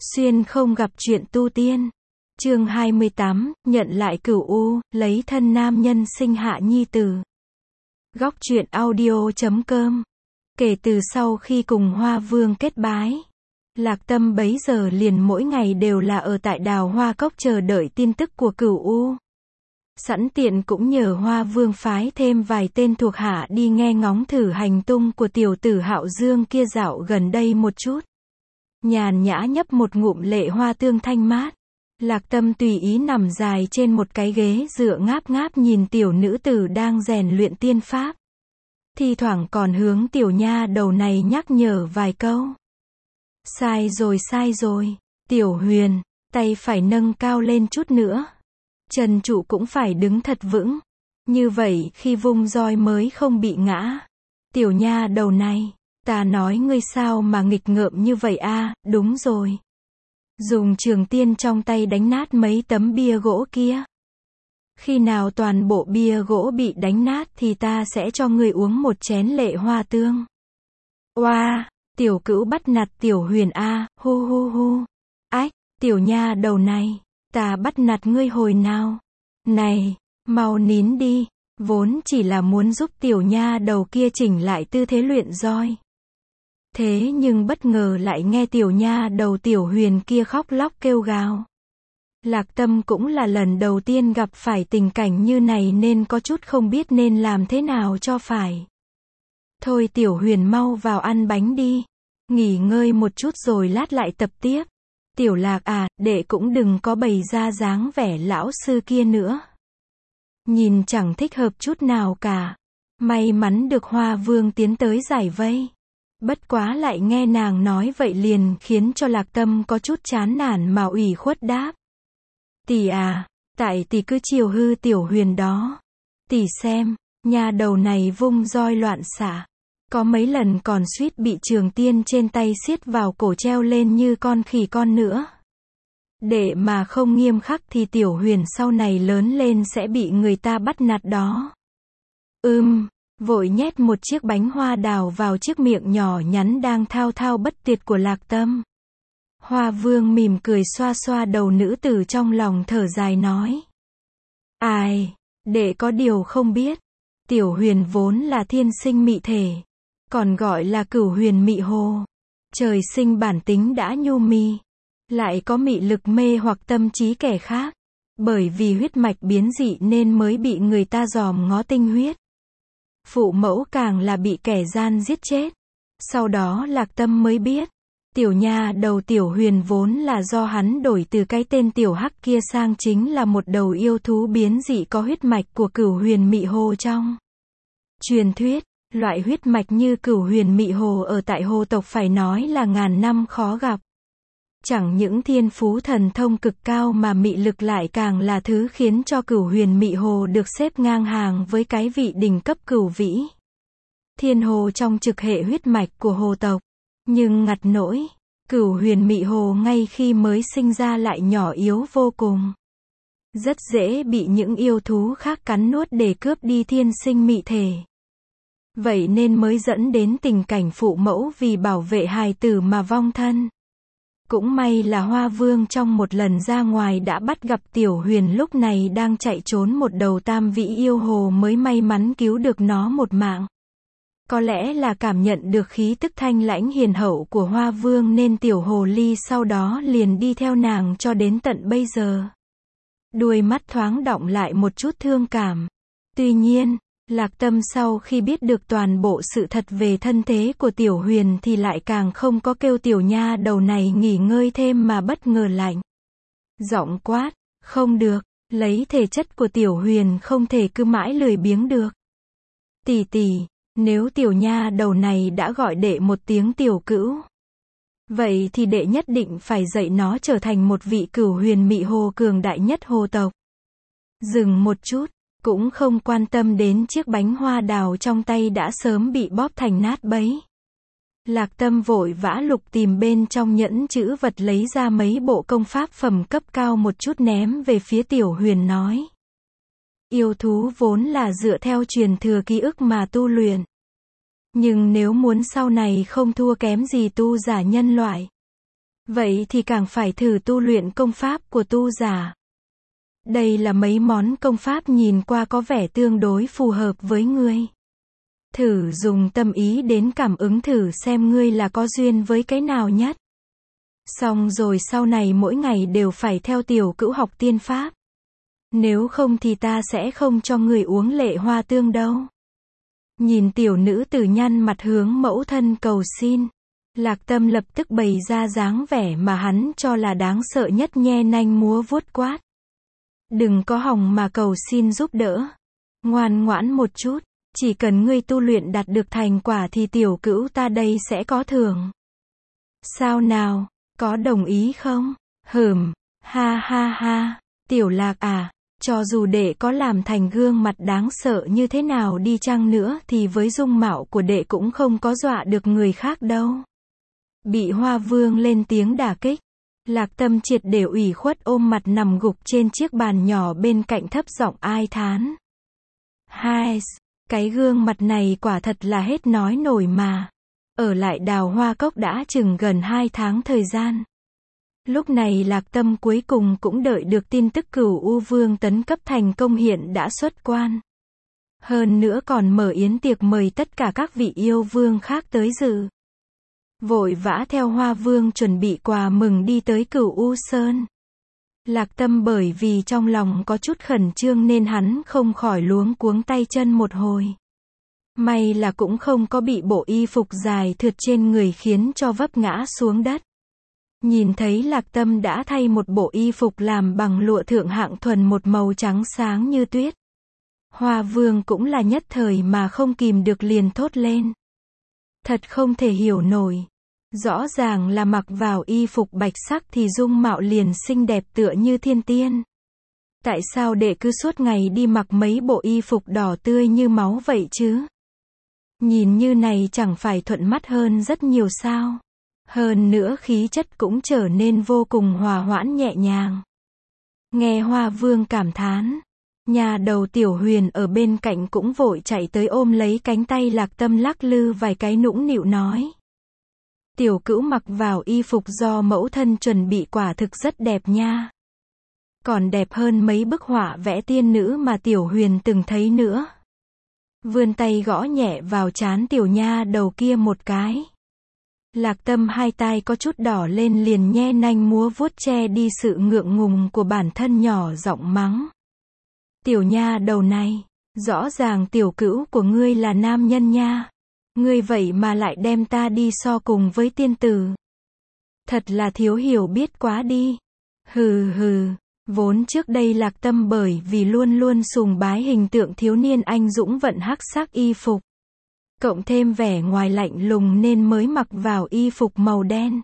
Xuyên không gặp chuyện tu tiên. Chương 28, nhận lại cửu u, lấy thân nam nhân sinh hạ nhi tử. Góc truyện audio.com. Kể từ sau khi cùng Hoa Vương kết bái, Lạc Tâm bấy giờ liền mỗi ngày đều là ở tại Đào Hoa Cốc chờ đợi tin tức của cửu u. Sẵn tiện cũng nhờ Hoa Vương phái thêm vài tên thuộc hạ đi nghe ngóng thử hành tung của tiểu tử Hạo Dương kia dạo gần đây một chút. Nhàn nhã nhấp một ngụm lệ hoa tương thanh mát, Lạc Tâm tùy ý nằm dài trên một cái ghế dựa ngáp ngáp nhìn tiểu nữ tử đang rèn luyện tiên pháp. Thi thoảng còn hướng tiểu nha đầu này nhắc nhở vài câu. Sai rồi, Tiểu Huyền, tay phải nâng cao lên chút nữa. Chân trụ cũng phải đứng thật vững. Như vậy khi vung roi mới không bị ngã. Tiểu nha đầu này, ta nói ngươi sao mà nghịch ngợm như vậy a? Đúng rồi. Dùng trường tiên trong tay đánh nát mấy tấm bia gỗ kia. Khi nào toàn bộ bia gỗ bị đánh nát thì ta sẽ cho ngươi uống một chén lệ hoa tương. Oa, tiểu cữu bắt nạt Tiểu Huyền a, hu hu hu. Ách, tiểu nha đầu này, ta bắt nạt ngươi hồi nào? Này, mau nín đi, vốn chỉ là muốn giúp tiểu nha đầu kia chỉnh lại tư thế luyện roi. Thế nhưng bất ngờ lại nghe tiểu nha đầu Tiểu Huyền kia khóc lóc kêu gào. Lạc Tâm cũng là lần đầu tiên gặp phải tình cảnh như này nên có chút không biết nên làm thế nào cho phải. Thôi Tiểu Huyền mau vào ăn bánh đi. Nghỉ ngơi một chút rồi lát lại tập tiếp. Tiểu Lạc à, đệ cũng đừng có bày ra dáng vẻ lão sư kia nữa. Nhìn chẳng thích hợp chút nào cả. May mắn được Hoa Vương tiến tới giải vây. Bất quá lại nghe nàng nói vậy liền khiến cho Lạc Tâm có chút chán nản mà ủy khuất đáp. Tỷ à, tại tỷ cứ chiều hư Tiểu Huyền đó. Tỷ xem, nha đầu này vung roi loạn xạ. Có mấy lần còn suýt bị trường tiên trên tay siết vào cổ treo lên như con khỉ con nữa. Để mà không nghiêm khắc thì Tiểu Huyền sau này lớn lên sẽ bị người ta bắt nạt đó. Vội nhét một chiếc bánh hoa đào vào chiếc miệng nhỏ nhắn đang thao thao bất tuyệt của Lạc Tâm. Hoa Vương mỉm cười xoa xoa đầu nữ tử trong lòng thở dài nói. Ai, đệ có điều không biết. Tiểu Huyền vốn là thiên sinh mị thể. Còn gọi là cửu huyền mị hồ. Trời sinh bản tính đã nhu mì. Lại có mị lực mê hoặc tâm trí kẻ khác. Bởi vì huyết mạch biến dị nên mới bị người ta dòm ngó tinh huyết. Phụ mẫu càng là bị kẻ gian giết chết. Sau đó Lạc Tâm mới biết. Tiểu nha đầu Tiểu Huyền vốn là do hắn đổi từ cái tên Tiểu Hắc kia sang chính là một đầu yêu thú biến dị có huyết mạch của cửu huyền mị hồ trong truyền thuyết. Loại huyết mạch như cửu huyền mị hồ ở tại hồ tộc phải nói là ngàn năm khó gặp. Chẳng những thiên phú thần thông cực cao mà mị lực lại càng là thứ khiến cho cửu huyền mị hồ được xếp ngang hàng với cái vị đỉnh cấp cửu vĩ. Thiên hồ trong trực hệ huyết mạch của hồ tộc. Nhưng ngặt nỗi, cửu huyền mị hồ ngay khi mới sinh ra lại nhỏ yếu vô cùng. Rất dễ bị những yêu thú khác cắn nuốt để cướp đi thiên sinh mị thể. Vậy nên mới dẫn đến tình cảnh phụ mẫu vì bảo vệ hài tử mà vong thân. Cũng may là Hoa Vương trong một lần ra ngoài đã bắt gặp Tiểu Huyền lúc này đang chạy trốn một đầu tam vĩ yêu hồ mới may mắn cứu được nó một mạng. Có lẽ là cảm nhận được khí tức thanh lãnh hiền hậu của Hoa Vương nên tiểu hồ ly sau đó liền đi theo nàng cho đến tận bây giờ. Đuôi mắt thoáng đọng lại một chút thương cảm. Tuy nhiên, Lạc Tâm sau khi biết được toàn bộ sự thật về thân thế của Tiểu Huyền thì lại càng không có kêu tiểu nha đầu này nghỉ ngơi thêm mà bất ngờ lạnh. Giọng quát, không được, lấy thể chất của Tiểu Huyền không thể cứ mãi lười biếng được. Tỷ tỷ, nếu tiểu nha đầu này đã gọi đệ một tiếng tiểu cữu, vậy thì đệ nhất định phải dạy nó trở thành một vị cửu huyền mị hồ cường đại nhất hồ tộc. Dừng một chút. Cũng không quan tâm đến chiếc bánh hoa đào trong tay đã sớm bị bóp thành nát bấy. Lạc Tâm vội vã lục tìm bên trong nhẫn chữ vật lấy ra mấy bộ công pháp phẩm cấp cao một chút ném về phía Tiểu Huyền nói. Yêu thú vốn là dựa theo truyền thừa ký ức mà tu luyện. Nhưng nếu muốn sau này không thua kém gì tu giả nhân loại, Vậy thì càng phải thử tu luyện công pháp của tu giả. Đây là mấy món công pháp nhìn qua có vẻ tương đối phù hợp với ngươi. Thử dùng tâm ý đến cảm ứng thử xem ngươi là có duyên với cái nào nhất. Xong rồi sau này mỗi ngày đều phải theo tiểu cữu học tiên pháp. Nếu không thì ta sẽ không cho người uống lệ hoa tương đâu. Nhìn tiểu nữ tử nhăn mặt hướng mẫu thân cầu xin. Lạc Tâm lập tức bày ra dáng vẻ mà hắn cho là đáng sợ nhất, nhe nanh múa vuốt quát. Đừng có hòng mà cầu xin giúp đỡ. Ngoan ngoãn một chút, chỉ cần ngươi tu luyện đạt được thành quả thì tiểu cữu ta đây sẽ có thưởng. Sao nào, có đồng ý không? Ha ha ha, tiểu Lạc à, cho dù đệ có làm thành gương mặt đáng sợ như thế nào đi chăng nữa thì với dung mạo của đệ cũng không có dọa được người khác đâu. Bị Hoa Vương lên tiếng đả kích, Lạc Tâm triệt để ủy khuất ôm mặt nằm gục trên chiếc bàn nhỏ bên cạnh thấp giọng ai thán. Hai, cái gương mặt này quả thật là hết nói nổi mà. Ở lại Đào Hoa Cốc đã chừng gần 2 tháng thời gian. Lúc này Lạc Tâm cuối cùng cũng đợi được tin tức Cửu U Vương tấn cấp thành công hiện đã xuất quan. Hơn nữa còn mở yến tiệc mời tất cả các vị yêu vương khác tới dự. Vội vã theo Hoa Vương chuẩn bị quà mừng đi tới Cửu U Sơn. Lạc Tâm bởi vì trong lòng có chút khẩn trương nên hắn không khỏi luống cuống tay chân một hồi. May là cũng không có bị bộ y phục dài thượt trên người khiến cho vấp ngã xuống đất. Nhìn thấy Lạc Tâm đã thay một bộ y phục làm bằng lụa thượng hạng thuần một màu trắng sáng như tuyết. Hoa Vương cũng là nhất thời mà không kìm được liền thốt lên. Thật không thể hiểu nổi. Rõ ràng là mặc vào y phục bạch sắc thì dung mạo liền xinh đẹp tựa như thiên tiên. Tại sao đệ cứ suốt ngày đi mặc mấy bộ y phục đỏ tươi như máu vậy chứ? Nhìn như này chẳng phải thuận mắt hơn rất nhiều sao? Hơn nữa khí chất cũng trở nên vô cùng hòa hoãn nhẹ nhàng. Nghe Hoa Vương cảm thán, nhà đầu Tiểu Huyền ở bên cạnh cũng vội chạy tới ôm lấy cánh tay Lạc Tâm lắc lư vài cái nũng nịu nói. Tiểu cữu mặc vào y phục do mẫu thân chuẩn bị quả thực rất đẹp nha. Còn đẹp hơn mấy bức họa vẽ tiên nữ mà Tiểu Huyền từng thấy nữa. Vươn tay gõ nhẹ vào trán tiểu nha đầu kia một cái. Lạc Tâm hai tai có chút đỏ lên liền nhe nanh múa vuốt che đi sự ngượng ngùng của bản thân, nhỏ giọng mắng. Tiểu nha đầu này, rõ ràng tiểu cữu của ngươi là nam nhân nha. Ngươi vậy mà lại đem ta đi so cùng với tiên tử. Thật là thiếu hiểu biết quá đi. Hừ hừ, vốn trước đây Lạc Tâm bởi vì luôn luôn sùng bái hình tượng thiếu niên anh dũng vận hắc sắc y phục. Cộng thêm vẻ ngoài lạnh lùng nên mới mặc vào y phục màu đen.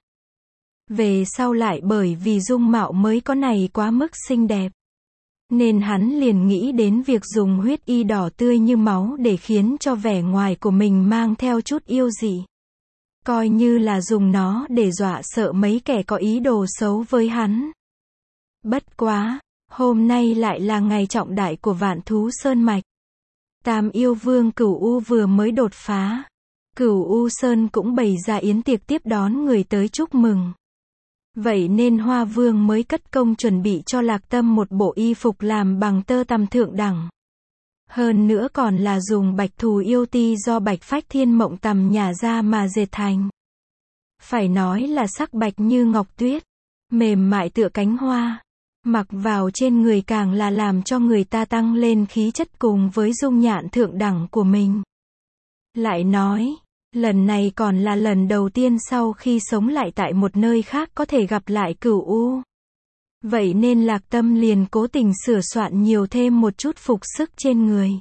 Về sau lại bởi vì dung mạo mới có này quá mức xinh đẹp. Nên hắn liền nghĩ đến việc dùng huyết y đỏ tươi như máu để khiến cho vẻ ngoài của mình mang theo chút yêu dị. Coi như là dùng nó để dọa sợ mấy kẻ có ý đồ xấu với hắn. Bất quá, hôm nay lại là ngày trọng đại của Vạn Thú Sơn Mạch. Tam yêu vương Cửu U vừa mới đột phá. Cửu U Sơn cũng bày ra yến tiệc tiếp đón người tới chúc mừng. Vậy nên Hoa Vương mới cất công chuẩn bị cho Lạc Tâm một bộ y phục làm bằng tơ tằm thượng đẳng. Hơn nữa còn là dùng bạch thù yêu ti do Bạch Phách Thiên Mộng Tằm nhả ra mà dệt thành. Phải nói là sắc bạch như ngọc tuyết, mềm mại tựa cánh hoa. Mặc vào trên người càng là làm cho người ta tăng lên khí chất cùng với dung nhạn thượng đẳng của mình. Lại nói, lần này còn là lần đầu tiên sau khi sống lại tại một nơi khác có thể gặp lại Cửu U. Vậy nên Lạc Tâm liền cố tình sửa soạn nhiều thêm một chút phục sức trên người.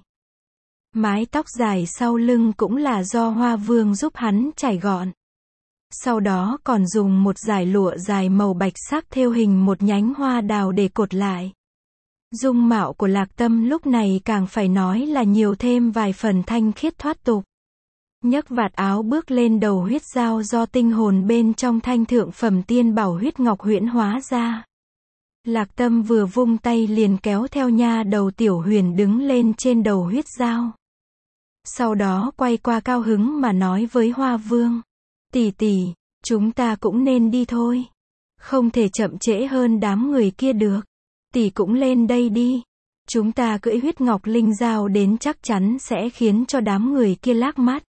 Mái tóc dài sau lưng cũng là do Hoa Vương giúp hắn chải gọn. Sau đó còn dùng một dải lụa dài màu bạch sắc thêu hình một nhánh hoa đào để cột lại. Dung mạo của Lạc Tâm lúc này càng phải nói là nhiều thêm vài phần thanh khiết thoát tục. Nhấc vạt áo bước lên đầu huyết dao do tinh hồn bên trong thanh thượng phẩm tiên bảo huyết ngọc huyễn hóa ra. Lạc Tâm vừa vung tay liền kéo theo nha đầu Tiểu Huyền đứng lên trên đầu huyết dao. Sau đó quay qua cao hứng mà nói với Hoa Vương. Tỷ tỷ, chúng ta cũng nên đi thôi. Không thể chậm trễ hơn đám người kia được. Tỷ cũng lên đây đi. Chúng ta cưỡi huyết ngọc linh dao đến chắc chắn sẽ khiến cho đám người kia lác mắt.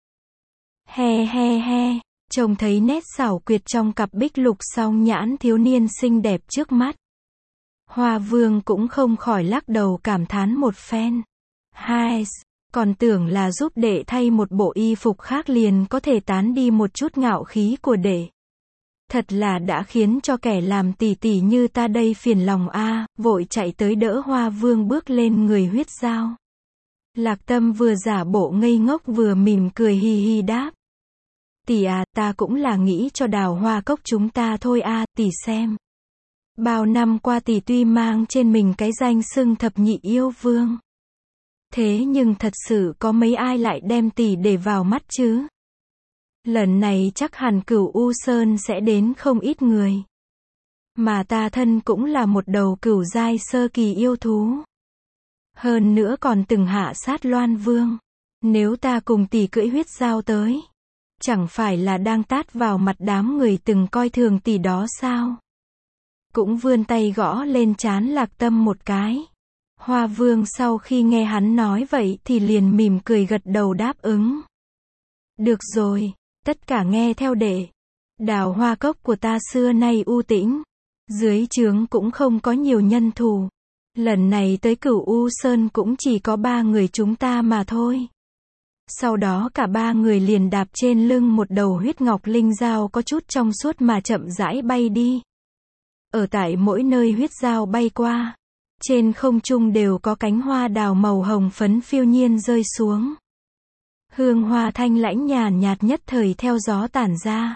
He he he, trông thấy nét xảo quyệt trong cặp bích lục song nhãn thiếu niên xinh đẹp trước mắt. Hoa Vương cũng không khỏi lắc đầu cảm thán một phen. Hai, còn tưởng là giúp đệ thay một bộ y phục khác liền có thể tán đi một chút ngạo khí của đệ. Thật là đã khiến cho kẻ làm tỷ tỷ như ta đây phiền lòng a, vội chạy tới đỡ Hoa Vương bước lên người huyết dao. Lạc Tâm vừa giả bộ ngây ngốc vừa mỉm cười hi hi đáp. Tỷ à, ta cũng là nghĩ cho Đào Hoa Cốc chúng ta thôi a, tỷ xem. Bao năm qua tỷ tuy mang trên mình cái danh xưng thập nhị yêu vương. Thế nhưng thật sự có mấy ai lại đem tỷ để vào mắt chứ? Lần này chắc hẳn Cửu U Sơn sẽ đến không ít người. Mà ta thân cũng là một đầu cửu giai sơ kỳ yêu thú. Hơn nữa còn từng hạ sát Loan Vương. Nếu ta cùng tỷ cưỡi huyết dao tới, chẳng phải là đang tát vào mặt đám người từng coi thường tỷ đó sao? Cũng vươn tay gõ lên trán Lạc Tâm một cái. Hoa Vương sau khi nghe hắn nói vậy thì liền mỉm cười gật đầu đáp ứng. Được rồi, tất cả nghe theo đệ. Đào Hoa Cốc của ta xưa nay u tĩnh. Dưới trướng cũng không có nhiều nhân thủ. Lần này tới Cửu U Sơn cũng chỉ có 3 người chúng ta mà thôi. Sau đó cả 3 người liền đạp trên lưng một đầu huyết ngọc linh dao có chút trong suốt mà chậm rãi bay đi. Ở tại mỗi nơi huyết dao bay qua, trên không trung đều có cánh hoa đào màu hồng phấn phiêu nhiên rơi xuống. Hương hoa thanh lãnh nhàn nhạt nhất thời theo gió tản ra.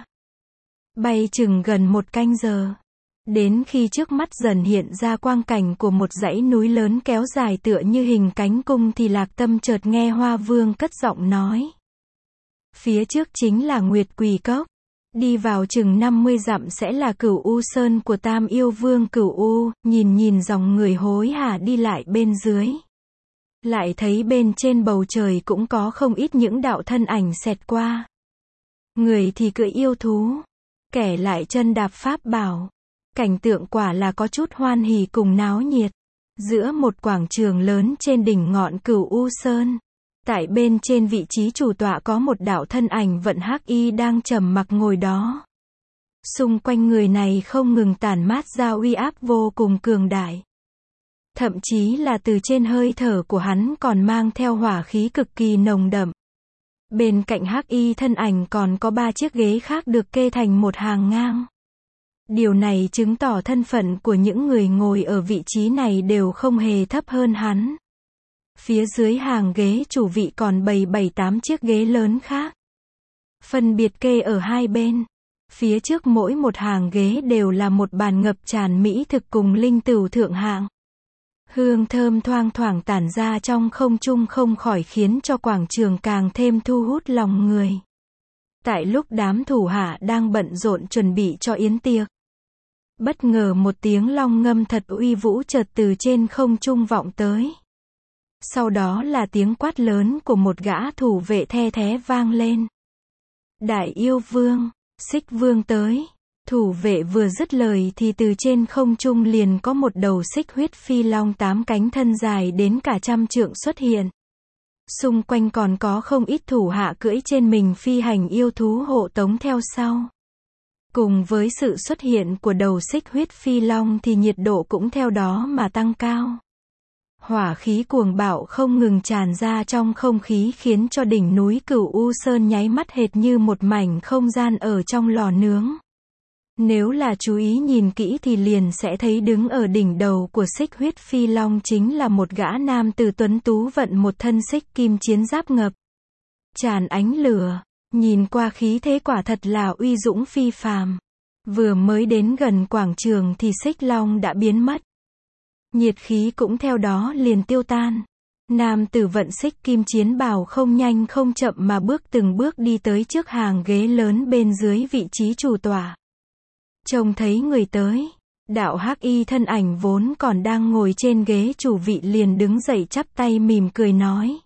Bay chừng gần 1 canh giờ. Đến khi trước mắt dần hiện ra quang cảnh của một dãy núi lớn kéo dài tựa như hình cánh cung thì Lạc Tâm chợt nghe Hoa Vương cất giọng nói. Phía trước chính là Nguyệt Quỳ Cốc. Đi vào chừng 50 dặm sẽ là Cửu U Sơn của Tam Yêu Vương Cửu U, nhìn dòng người hối hả đi lại bên dưới. Lại thấy bên trên bầu trời cũng có không ít những đạo thân ảnh xẹt qua. Người thì cưỡi yêu thú, kẻ lại chân đạp pháp bảo. Cảnh tượng quả là có chút hoan hỉ cùng náo nhiệt. Giữa một quảng trường lớn trên đỉnh ngọn Cửu U Sơn. Tại bên trên vị trí chủ tọa có một đạo thân ảnh vận hắc y đang trầm mặc ngồi đó. Xung quanh người này không ngừng tản mát ra uy áp vô cùng cường đại. Thậm chí là từ trên hơi thở của hắn còn mang theo hỏa khí cực kỳ nồng đậm. Bên cạnh hắc y thân ảnh còn có 3 chiếc ghế khác được kê thành một hàng ngang. Điều này chứng tỏ thân phận của những người ngồi ở vị trí này đều không hề thấp hơn hắn. Phía dưới hàng ghế chủ vị còn bày 7-8 chiếc ghế lớn khác. Phân biệt kê ở hai bên. Phía trước mỗi một hàng ghế đều là một bàn ngập tràn mỹ thực cùng linh tửu thượng hạng. Hương thơm thoang thoảng tản ra trong không trung không khỏi khiến cho quảng trường càng thêm thu hút lòng người. Tại lúc đám thủ hạ đang bận rộn chuẩn bị cho yến tiệc, bất ngờ một tiếng long ngâm thật uy vũ chợt từ trên không trung vọng tới. Sau đó là tiếng quát lớn của một gã thủ vệ the thé vang lên. Đại yêu vương, Xích Vương tới. Thủ vệ vừa dứt lời thì từ trên không trung liền có một đầu xích huyết phi long 8 cánh thân dài đến cả 100 trượng xuất hiện. Xung quanh còn có không ít thủ hạ cưỡi trên mình phi hành yêu thú hộ tống theo sau. Cùng với sự xuất hiện của đầu xích huyết phi long thì nhiệt độ cũng theo đó mà tăng cao. Hỏa khí cuồng bạo không ngừng tràn ra trong không khí khiến cho đỉnh núi Cửu U Sơn nháy mắt hệt như một mảnh không gian ở trong lò nướng. Nếu là chú ý nhìn kỹ thì liền sẽ thấy đứng ở đỉnh đầu của xích huyết phi long chính là một gã nam tử tuấn tú vận một thân xích kim chiến giáp ngập tràn ánh lửa, nhìn qua khí thế quả thật là uy dũng phi phàm. Vừa mới đến gần quảng trường thì xích long đã biến mất. Nhiệt khí cũng theo đó liền tiêu tan. Nam tử vận xích kim chiến bào không nhanh không chậm mà từng bước đi tới trước hàng ghế lớn bên dưới vị trí chủ tọa. Trông thấy người tới, đạo hắc y thân ảnh vốn còn đang ngồi trên ghế chủ vị liền đứng dậy chắp tay mỉm cười nói.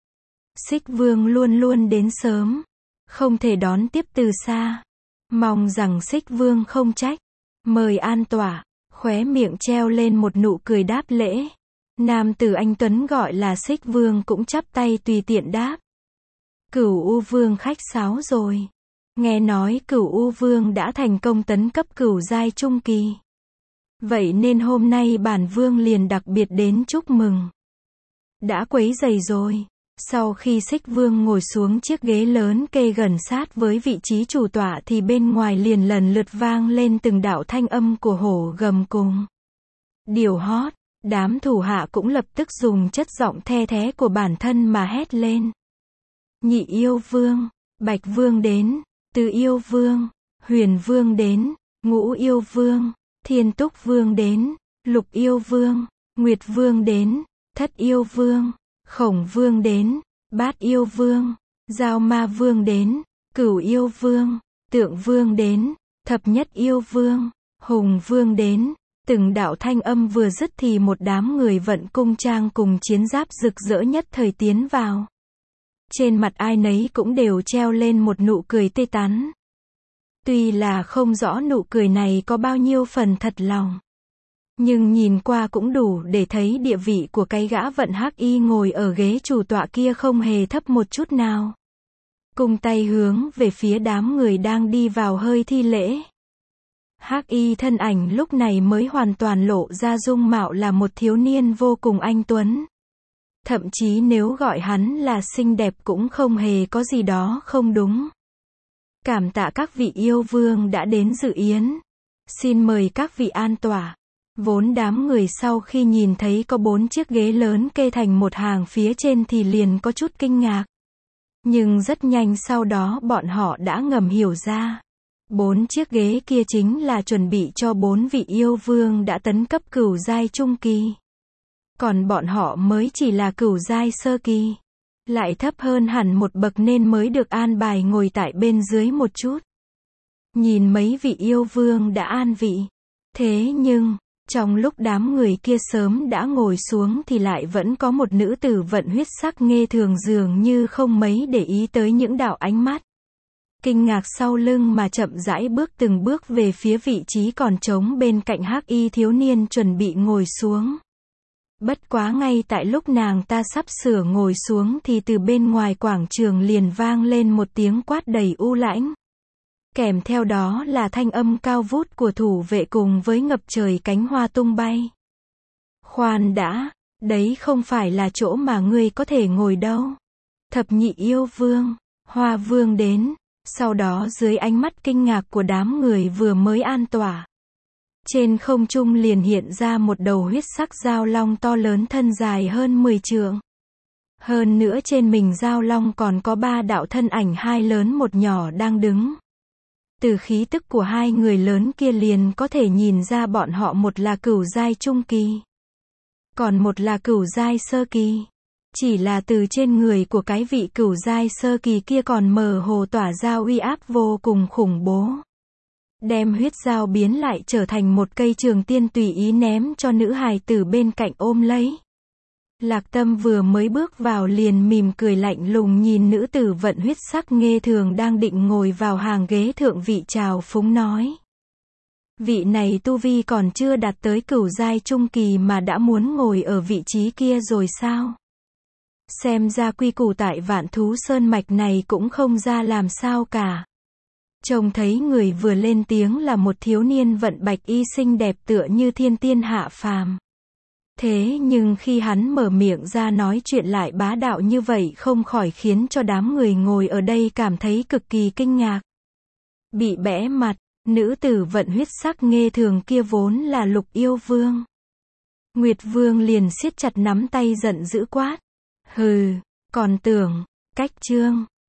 Xích Vương luôn luôn đến sớm, không thể đón tiếp từ xa. Mong rằng Xích Vương không trách. Mời an tọa, khóe miệng treo lên một nụ cười đáp lễ. Nam tử anh tuấn gọi là Xích Vương cũng chắp tay tùy tiện đáp. Cửu U Vương khách sáo rồi. Nghe nói Cửu U Vương đã thành công tấn cấp cửu giai trung kỳ. Vậy nên hôm nay bản vương liền đặc biệt đến chúc mừng. Đã quấy rầy rồi. Sau khi Xích Vương ngồi xuống chiếc ghế lớn kê gần sát với vị trí chủ tọa thì bên ngoài liền lần lượt vang lên từng đạo thanh âm của hổ gầm cùng điều hót. Đám thủ hạ cũng lập tức dùng chất giọng the thé của bản thân mà hét lên. Nhị yêu vương, Bạch Vương đến, Tứ yêu vương, Huyền Vương đến, Ngũ yêu vương, Thiên Túc Vương đến, Lục yêu vương, Nguyệt Vương đến, Thất yêu vương, Khổng Vương đến, Bát yêu vương, Giao Ma Vương đến, Cửu yêu vương, Tượng Vương đến, Thập Nhất yêu vương, Hùng Vương đến. Từng đạo thanh âm vừa dứt thì một đám người vận cung trang cùng chiến giáp rực rỡ nhất thời tiến vào. Trên mặt ai nấy cũng đều treo lên một nụ cười tươi tắn. Tuy là không rõ nụ cười này có bao nhiêu phần thật lòng, nhưng nhìn qua cũng đủ để thấy địa vị của cái gã vận hắc y ngồi ở ghế chủ tọa kia không hề thấp một chút nào. Cung tay hướng về phía đám người đang đi vào hơi thi lễ. Hắc y thân ảnh lúc này mới hoàn toàn lộ ra dung mạo là một thiếu niên vô cùng anh tuấn. Thậm chí nếu gọi hắn là xinh đẹp cũng không hề có gì đó không đúng. Cảm tạ các vị yêu vương đã đến dự yến. Xin mời các vị an tọa. Vốn đám người sau khi nhìn thấy có 4 chiếc ghế lớn kê thành một hàng phía trên thì liền có chút kinh ngạc. Nhưng rất nhanh sau đó bọn họ đã ngầm hiểu ra. 4 chiếc ghế kia chính là chuẩn bị cho 4 vị yêu vương đã tấn cấp cửu giai trung kỳ. Còn bọn họ mới chỉ là cửu giai sơ kỳ. Lại thấp hơn hẳn một bậc nên mới được an bài ngồi tại bên dưới một chút. Nhìn mấy vị yêu vương đã an vị. Thế nhưng, trong lúc đám người kia sớm đã ngồi xuống thì lại vẫn có một nữ tử vận huyết sắc nghê thường dường như không mấy để ý tới những đạo ánh mắt. Kinh ngạc sau lưng mà chậm rãi bước từng bước về phía vị trí còn trống bên cạnh hắc y thiếu niên chuẩn bị ngồi xuống. Bất quá ngay tại lúc nàng ta sắp sửa ngồi xuống thì từ bên ngoài quảng trường liền vang lên một tiếng quát đầy u lãnh. Kèm theo đó là thanh âm cao vút của thủ vệ cùng với ngập trời cánh hoa tung bay. Khoan đã, đấy không phải là chỗ mà ngươi có thể ngồi đâu. Thập nhị yêu vương, Hoa Vương đến. Sau đó dưới ánh mắt kinh ngạc của đám người vừa mới an tọa, trên không trung liền hiện ra một đầu huyết sắc dao long to lớn thân dài hơn 10 trượng. Hơn nữa trên mình dao long còn có 3 đạo thân ảnh, 2 lớn một nhỏ đang đứng. Từ khí tức của 2 người lớn kia liền có thể nhìn ra bọn họ một là cửu giai trung kỳ, còn một là cửu giai sơ kỳ. Chỉ là từ trên người của cái vị cửu giai sơ kỳ kia còn mơ hồ tỏa ra uy áp vô cùng khủng bố. Đem huyết dao biến lại trở thành một cây trường tiên tùy ý ném cho nữ hài tử bên cạnh ôm lấy. Lạc Tâm vừa mới bước vào liền mỉm cười lạnh lùng nhìn nữ tử vận huyết sắc nghê thường đang định ngồi vào hàng ghế thượng vị chào phúng nói. Vị này tu vi còn chưa đạt tới cửu giai trung kỳ mà đã muốn ngồi ở vị trí kia rồi sao? Xem ra quy củ tại Vạn Thú Sơn mạch này cũng không ra làm sao cả. Trông thấy người vừa lên tiếng là một thiếu niên vận bạch y xinh đẹp tựa như thiên tiên hạ phàm. Thế nhưng khi hắn mở miệng ra nói chuyện lại bá đạo như vậy không khỏi khiến cho đám người ngồi ở đây cảm thấy cực kỳ kinh ngạc. Bị bẽ mặt, nữ tử vận huyết sắc nghê thường kia vốn là Lục yêu vương. Nguyệt Vương liền siết chặt nắm tay giận dữ quát. Hừ, còn tưởng, cách trương,